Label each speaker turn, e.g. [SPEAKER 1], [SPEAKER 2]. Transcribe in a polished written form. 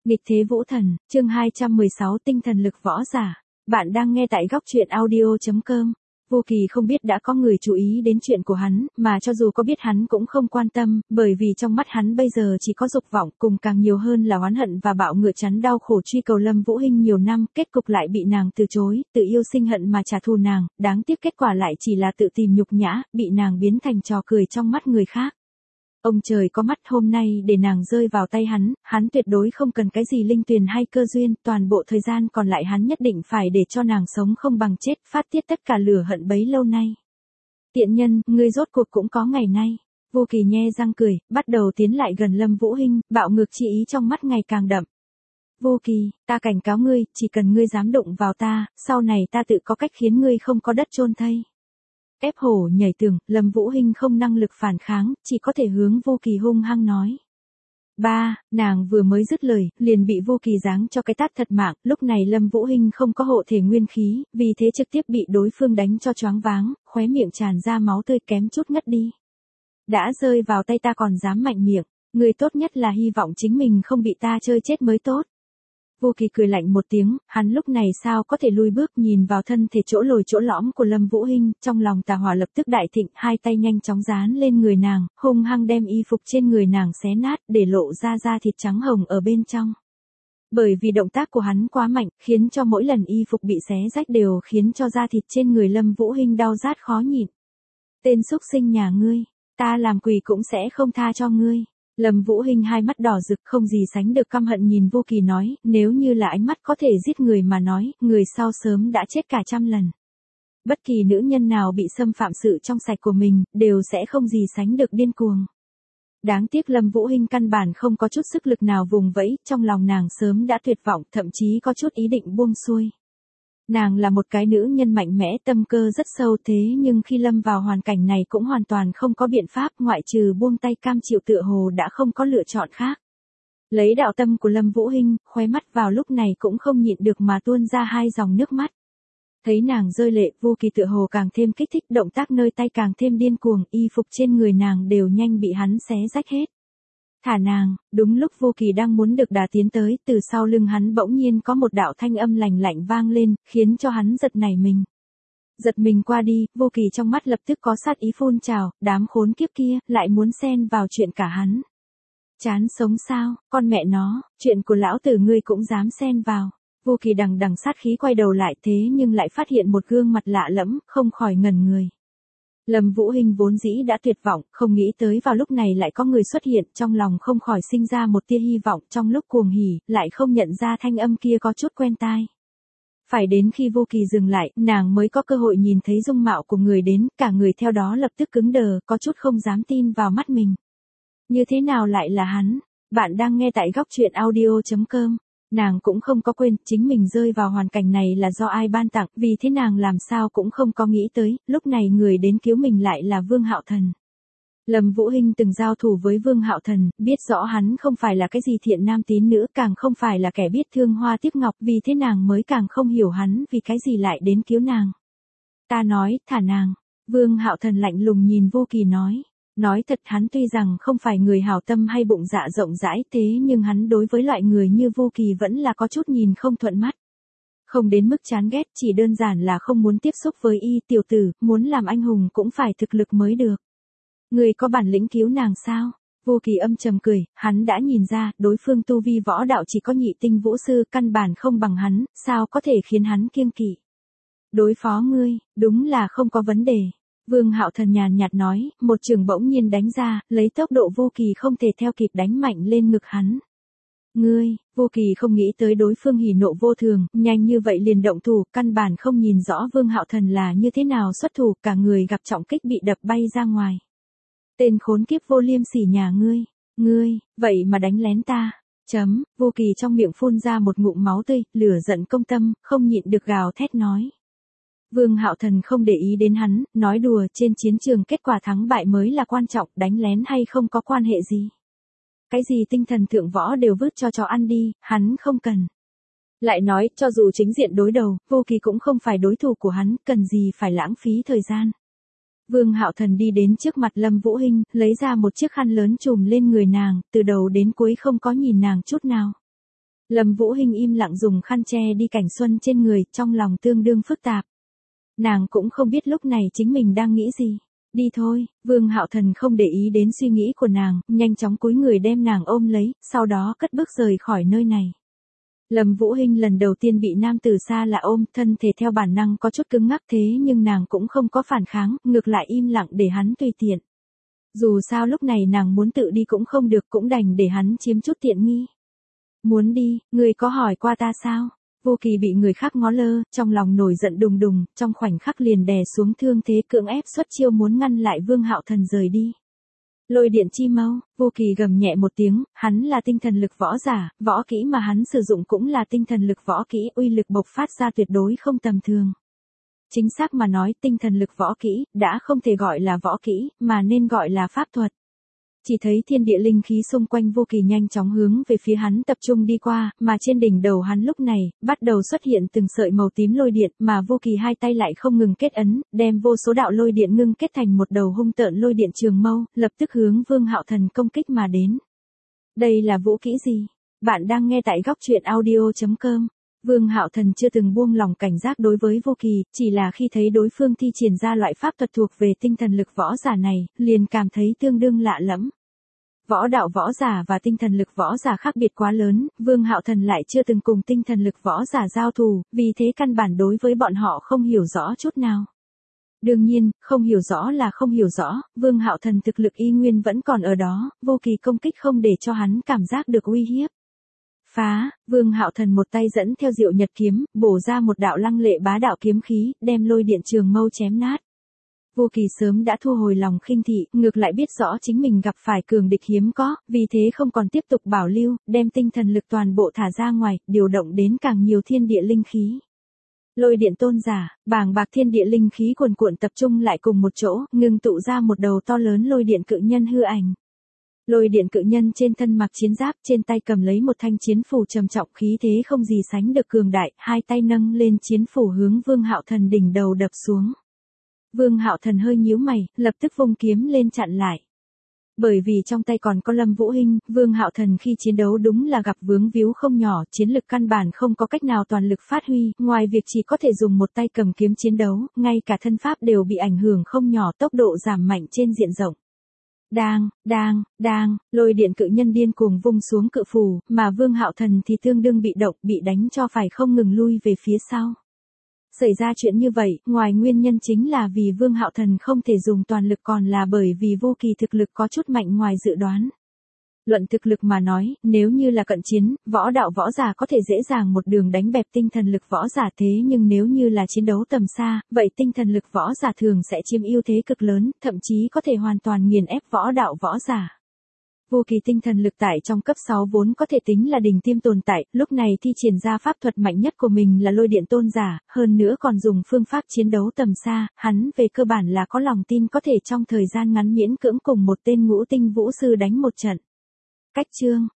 [SPEAKER 1] Nghịch thế vũ thần, chương 216 tinh thần lực võ giả. Bạn đang nghe tại góc truyện audio.com. Vô Kỳ không biết đã có người chú ý đến chuyện của hắn, mà cho dù có biết hắn cũng không quan tâm, bởi vì trong mắt hắn bây giờ chỉ có dục vọng, cùng càng nhiều hơn là oán hận và bạo ngựa chắn đau khổ truy cầu Lâm Vũ Hinh nhiều năm, kết cục lại bị nàng từ chối, tự yêu sinh hận mà trả thù nàng, đáng tiếc kết quả lại chỉ là tự tìm nhục nhã, bị nàng biến thành trò cười trong mắt người khác. Ông trời có mắt, hôm nay để nàng rơi vào tay hắn tuyệt đối không cần cái gì linh tuyền hay cơ duyên, toàn bộ thời gian còn lại hắn nhất định phải để cho nàng sống không bằng chết, phát tiết tất cả lửa hận bấy lâu nay. Tiện nhân, ngươi rốt cuộc cũng có ngày nay. Vô Kỳ nhe răng cười, bắt đầu tiến lại gần Lâm Vũ Hinh, bạo ngược chi ý trong mắt ngày càng đậm. Vô Kỳ, ta cảnh cáo ngươi, chỉ cần ngươi dám đụng vào ta, sau này ta tự có cách khiến ngươi không có đất chôn thây. Ép hổ nhảy tường, Lâm Vũ Hinh không năng lực phản kháng, chỉ có thể hướng Vô Kỳ hung hăng nói. Nàng vừa mới dứt lời, liền bị Vô Kỳ giáng cho cái tát thật mạng, lúc này Lâm Vũ Hinh không có hộ thể nguyên khí, vì thế trực tiếp bị đối phương đánh cho choáng váng, khóe miệng tràn ra máu tươi kém chút ngất đi. Đã rơi vào tay ta còn dám mạnh miệng, người tốt nhất là hy vọng chính mình không bị ta chơi chết mới tốt. Vô Kỳ cười lạnh một tiếng, hắn lúc này sao có thể lùi bước, nhìn vào thân thể chỗ lồi chỗ lõm của Lâm Vũ Hinh, trong lòng tà hỏa lập tức đại thịnh, hai tay nhanh chóng dán lên người nàng, hung hăng đem y phục trên người nàng xé nát, để lộ ra da thịt trắng hồng ở bên trong. Bởi vì động tác của hắn quá mạnh, khiến cho mỗi lần y phục bị xé rách đều khiến cho da thịt trên người Lâm Vũ Hinh đau rát khó nhịn. Tên xúc sinh nhà ngươi, ta làm quỷ cũng sẽ không tha cho ngươi. Lâm Vũ Hinh hai mắt đỏ rực không gì sánh được căm hận nhìn Vô Kỳ nói, nếu như là ánh mắt có thể giết người mà nói, người sau sớm đã chết cả trăm lần. Bất kỳ nữ nhân nào bị xâm phạm sự trong sạch của mình, đều sẽ không gì sánh được điên cuồng. Đáng tiếc Lâm Vũ Hinh căn bản không có chút sức lực nào vùng vẫy, trong lòng nàng sớm đã tuyệt vọng, thậm chí có chút ý định buông xuôi. Nàng là một cái nữ nhân mạnh mẽ, tâm cơ rất sâu, thế nhưng khi lâm vào hoàn cảnh này cũng hoàn toàn không có biện pháp, ngoại trừ buông tay cam chịu, tựa hồ đã không có lựa chọn khác. Lấy đạo tâm của Lâm Vũ Hinh, khóe mắt vào lúc này cũng không nhịn được mà tuôn ra hai dòng nước mắt. Thấy nàng rơi lệ, Vô Kỳ tựa hồ càng thêm kích thích, động tác nơi tay càng thêm điên cuồng, y phục trên người nàng đều nhanh bị hắn xé rách hết. Thả nàng, đúng lúc Vô Kỳ đang muốn được đà tiến tới, từ sau lưng hắn bỗng nhiên có một đạo thanh âm lạnh lạnh vang lên, khiến cho hắn giật nảy mình. Giật mình qua đi, Vô Kỳ trong mắt lập tức có sát ý phun trào, đám khốn kiếp kia, lại muốn xen vào chuyện cả hắn. Chán sống sao, con mẹ nó, chuyện của lão tử ngươi cũng dám xen vào. Vô Kỳ đằng đằng sát khí quay đầu lại, thế nhưng lại phát hiện một gương mặt lạ lẫm, không khỏi ngẩn người. Lâm Vũ Hinh vốn dĩ đã tuyệt vọng, không nghĩ tới vào lúc này lại có người xuất hiện, trong lòng không khỏi sinh ra một tia hy vọng, trong lúc cuồng hỉ, lại không nhận ra thanh âm kia có chút quen tai. Phải đến khi Vô Kỳ dừng lại, nàng mới có cơ hội nhìn thấy dung mạo của người đến, cả người theo đó lập tức cứng đờ, có chút không dám tin vào mắt mình. Như thế nào lại là hắn? Bạn đang nghe tại góc truyện audio.com. Nàng cũng không có quên, chính mình rơi vào hoàn cảnh này là do ai ban tặng, vì thế nàng làm sao cũng không có nghĩ tới, lúc này người đến cứu mình lại là Vương Hạo Thần. Lâm Vũ Hinh từng giao thủ với Vương Hạo Thần, biết rõ hắn không phải là cái gì thiện nam tín nữ, càng không phải là kẻ biết thương hoa tiếc ngọc, vì thế nàng mới càng không hiểu hắn vì cái gì lại đến cứu nàng. Ta nói, thả nàng. Vương Hạo Thần lạnh lùng nhìn Vô Kỳ nói. Nói thật, hắn tuy rằng không phải người hảo tâm hay bụng dạ rộng rãi, thế nhưng hắn đối với loại người như Vô Kỳ vẫn là có chút nhìn không thuận mắt. Không đến mức chán ghét, chỉ đơn giản là không muốn tiếp xúc với y. Tiểu tử, muốn làm anh hùng cũng phải thực lực mới được. Người có bản lĩnh cứu nàng sao? Vô Kỳ âm trầm cười, hắn đã nhìn ra, đối phương tu vi võ đạo chỉ có nhị tinh vũ sư, căn bản không bằng hắn, sao có thể khiến hắn kiêng kỵ. Đối phó ngươi, đúng là không có vấn đề. Vương Hạo Thần nhàn nhạt nói, một trường bỗng nhiên đánh ra, lấy tốc độ Vô Kỳ không thể theo kịp đánh mạnh lên ngực hắn. Ngươi, Vô Kỳ không nghĩ tới đối phương hỉ nộ vô thường, nhanh như vậy liền động thủ, căn bản không nhìn rõ Vương Hạo Thần là như thế nào xuất thủ, cả người gặp trọng kích bị đập bay ra ngoài. Tên khốn kiếp vô liêm sỉ nhà ngươi, vậy mà đánh lén ta. Vô Kỳ trong miệng phun ra một ngụm máu tươi, lửa giận công tâm, không nhịn được gào thét nói. Vương Hạo Thần không để ý đến hắn, nói đùa, trên chiến trường kết quả thắng bại mới là quan trọng, đánh lén hay không có quan hệ gì. Cái gì tinh thần thượng võ đều vứt cho chó ăn đi, hắn không cần. Lại nói, cho dù chính diện đối đầu, Vô Kỳ cũng không phải đối thủ của hắn, cần gì phải lãng phí thời gian. Vương Hạo Thần đi đến trước mặt Lâm Vũ Hinh, lấy ra một chiếc khăn lớn trùm lên người nàng, từ đầu đến cuối không có nhìn nàng chút nào. Lâm Vũ Hinh im lặng dùng khăn che đi cảnh xuân trên người, trong lòng tương đương phức tạp. Nàng cũng không biết lúc này chính mình đang nghĩ gì. Đi thôi, Vương Hạo Thần không để ý đến suy nghĩ của nàng, nhanh chóng cúi người đem nàng ôm lấy, sau đó cất bước rời khỏi nơi này. Lâm Vũ Hinh lần đầu tiên bị nam tử xa lạ ôm, thân thể theo bản năng có chút cứng ngắc thế nhưng nàng cũng không có phản kháng, ngược lại im lặng để hắn tùy tiện. Dù sao lúc này nàng muốn tự đi cũng không được, cũng đành để hắn chiếm chút tiện nghi. Muốn đi, người có hỏi qua ta sao? Vô Kỳ bị người khác ngó lơ, trong lòng nổi giận đùng đùng, trong khoảnh khắc liền đè xuống thương thế cưỡng ép xuất chiêu muốn ngăn lại Vương Hạo Thần rời đi. Lôi điện chi mâu, Vô Kỳ gầm nhẹ một tiếng, hắn là tinh thần lực võ giả, võ kỹ mà hắn sử dụng cũng là tinh thần lực võ kỹ, uy lực bộc phát ra tuyệt đối không tầm thường. Chính xác mà nói, tinh thần lực võ kỹ đã không thể gọi là võ kỹ, mà nên gọi là pháp thuật. Chỉ thấy thiên địa linh khí xung quanh Vô Kỳ nhanh chóng hướng về phía hắn tập trung đi qua, mà trên đỉnh đầu hắn lúc này, bắt đầu xuất hiện từng sợi màu tím lôi điện, mà Vô Kỳ hai tay lại không ngừng kết ấn, đem vô số đạo lôi điện ngưng kết thành một đầu hung tợn lôi điện trường mâu, lập tức hướng Vương Hạo Thần công kích mà đến. Đây là vũ kỹ gì? Bạn đang nghe tại góc truyện audio.com. Vương Hạo Thần chưa từng buông lòng cảnh giác đối với Vô Kỳ, chỉ là khi thấy đối phương thi triển ra loại pháp thuật thuộc về tinh thần lực võ giả này, liền cảm thấy tương đương lạ lẫm. Võ đạo võ giả và tinh thần lực võ giả khác biệt quá lớn, Vương Hạo Thần lại chưa từng cùng tinh thần lực võ giả giao thủ, vì thế căn bản đối với bọn họ không hiểu rõ chút nào. Đương nhiên, không hiểu rõ là không hiểu rõ, Vương Hạo Thần thực lực y nguyên vẫn còn ở đó, Vô Kỳ công kích không để cho hắn cảm giác được uy hiếp. Phá, Vương Hạo Thần một tay dẫn theo Diệu Nhật kiếm, bổ ra một đạo lăng lệ bá đạo kiếm khí, đem lôi điện trường mâu chém nát. Vô Kỳ sớm đã thu hồi lòng khinh thị, ngược lại biết rõ chính mình gặp phải cường địch hiếm có, vì thế không còn tiếp tục bảo lưu, đem tinh thần lực toàn bộ thả ra ngoài, điều động đến càng nhiều thiên địa linh khí. Lôi điện tôn giả, bàng bạc thiên địa linh khí cuồn cuộn tập trung lại cùng một chỗ, ngưng tụ ra một đầu to lớn lôi điện cự nhân hư ảnh. Lôi điện cự nhân trên thân mặc chiến giáp, trên tay cầm lấy một thanh chiến phủ trầm trọng, khí thế không gì sánh được cường đại, hai tay nâng lên chiến phủ hướng Vương Hạo Thần đỉnh đầu đập xuống. Vương Hạo Thần hơi nhíu mày, lập tức vung kiếm lên chặn lại. Bởi vì trong tay còn có Lâm Vũ Hinh, Vương Hạo Thần khi chiến đấu đúng là gặp vướng víu không nhỏ, chiến lực căn bản không có cách nào toàn lực phát huy, ngoài việc chỉ có thể dùng một tay cầm kiếm chiến đấu, ngay cả thân pháp đều bị ảnh hưởng không nhỏ, tốc độ giảm mạnh trên diện rộng. Đang, lôi điện cự nhân điên cuồng vung xuống cự phù, mà Vương Hạo Thần thì tương đương bị động, bị đánh cho phải không ngừng lui về phía sau. Xảy ra chuyện như vậy, ngoài nguyên nhân chính là vì Vương Hạo Thần không thể dùng toàn lực, còn là bởi vì Vô Kỳ thực lực có chút mạnh ngoài dự đoán. Luận thực lực mà nói, nếu như là cận chiến, võ đạo võ giả có thể dễ dàng một đường đánh bẹp tinh thần lực võ giả, thế nhưng nếu như là chiến đấu tầm xa, vậy tinh thần lực võ giả thường sẽ chiếm ưu thế cực lớn, thậm chí có thể hoàn toàn nghiền ép võ đạo võ giả. Vô Kỳ tinh thần lực tại trong cấp 6 vốn có thể tính là đỉnh tiêm tồn tại, lúc này thi triển ra pháp thuật mạnh nhất của mình là lôi điện tôn giả, hơn nữa còn dùng phương pháp chiến đấu tầm xa, hắn về cơ bản là có lòng tin có thể trong thời gian ngắn miễn cưỡng cùng một tên ngũ tinh vũ sư đánh một trận. Cách chương,